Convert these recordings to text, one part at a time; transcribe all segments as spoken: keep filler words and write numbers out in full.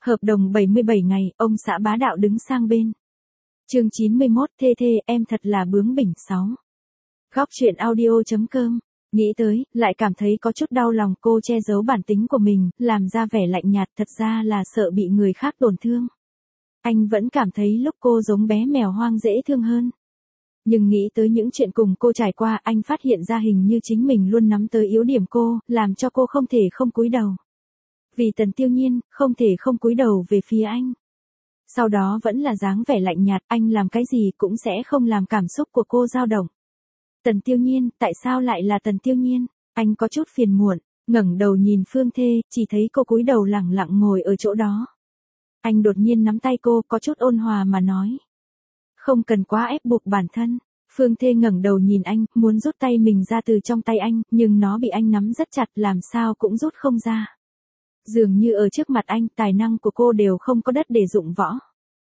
Hợp đồng bảy mươi bảy ngày, ông xã bá đạo đứng sang bên. Chương chín mươi mốt, thê thê, em thật là bướng bỉnh. Sáu. Góc truyện audio chấm com. Nghĩ tới, lại cảm thấy có chút đau lòng. Cô che giấu bản tính của mình, làm ra vẻ lạnh nhạt, thật ra là sợ bị người khác tổn thương. Anh vẫn cảm thấy lúc cô giống bé mèo hoang dễ thương hơn. Nhưng nghĩ tới những chuyện cùng cô trải qua, anh phát hiện ra hình như chính mình luôn nắm tới yếu điểm cô, làm cho cô không thể không cúi đầu. Vì Tần Tiêu Nhiên, không thể không cúi đầu về phía anh. Sau đó vẫn là dáng vẻ lạnh nhạt, anh làm cái gì cũng sẽ không làm cảm xúc của cô dao động. Tần Tiêu Nhiên, tại sao lại là Tần Tiêu Nhiên? Anh có chút phiền muộn, ngẩng đầu nhìn Phương Thê, chỉ thấy cô cúi đầu lẳng lặng ngồi ở chỗ đó. Anh đột nhiên nắm tay cô, có chút ôn hòa mà nói. Không cần quá ép buộc bản thân. Phương Thê ngẩng đầu nhìn anh, muốn rút tay mình ra từ trong tay anh, nhưng nó bị anh nắm rất chặt, làm sao cũng rút không ra. Dường như ở trước mặt anh, tài năng của cô đều không có đất để dụng võ.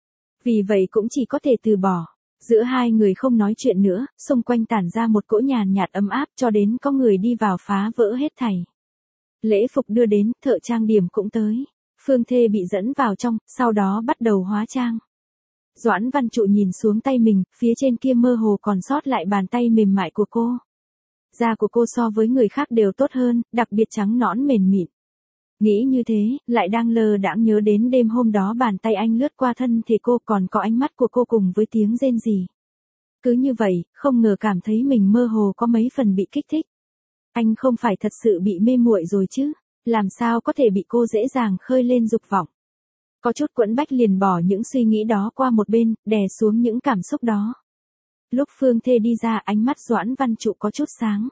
Vì vậy cũng chỉ có thể từ bỏ. Giữa hai người không nói chuyện nữa, xung quanh tản ra một cỗ nhàn nhạt ấm áp cho đến có người đi vào phá vỡ hết thảy. Lễ phục đưa đến, thợ trang điểm cũng tới. Phương Thê bị dẫn vào trong, sau đó bắt đầu hóa trang. Doãn Văn Trụ nhìn xuống tay mình, phía trên kia mơ hồ còn sót lại bàn tay mềm mại của cô. Da của cô so với người khác đều tốt hơn, đặc biệt trắng nõn mềm mịn. Nghĩ như thế, lại đang lờ đãng nhớ đến đêm hôm đó bàn tay anh lướt qua thân thể cô, còn có ánh mắt của cô cùng với tiếng rên rỉ. Cứ như vậy, không ngờ cảm thấy mình mơ hồ có mấy phần bị kích thích. Anh không phải thật sự bị mê muội rồi chứ, làm sao có thể bị cô dễ dàng khơi lên dục vọng. Có chút quẫn bách liền bỏ những suy nghĩ đó qua một bên, đè xuống những cảm xúc đó. Lúc Phương Thê đi ra, ánh mắt Doãn Văn Trụ có chút sáng.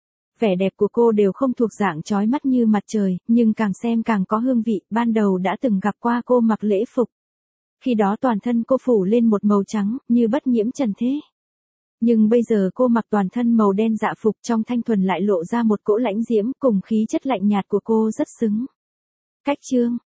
Vẻ đẹp của cô đều không thuộc dạng chói mắt như mặt trời, nhưng càng xem càng có hương vị. Ban đầu đã từng gặp qua cô mặc lễ phục. Khi đó toàn thân cô phủ lên một màu trắng, như bất nhiễm trần thế. Nhưng bây giờ cô mặc toàn thân màu đen dạ phục, trong thanh thuần lại lộ ra một cỗ lãnh diễm, cùng khí chất lạnh nhạt của cô rất xứng. Cách chương,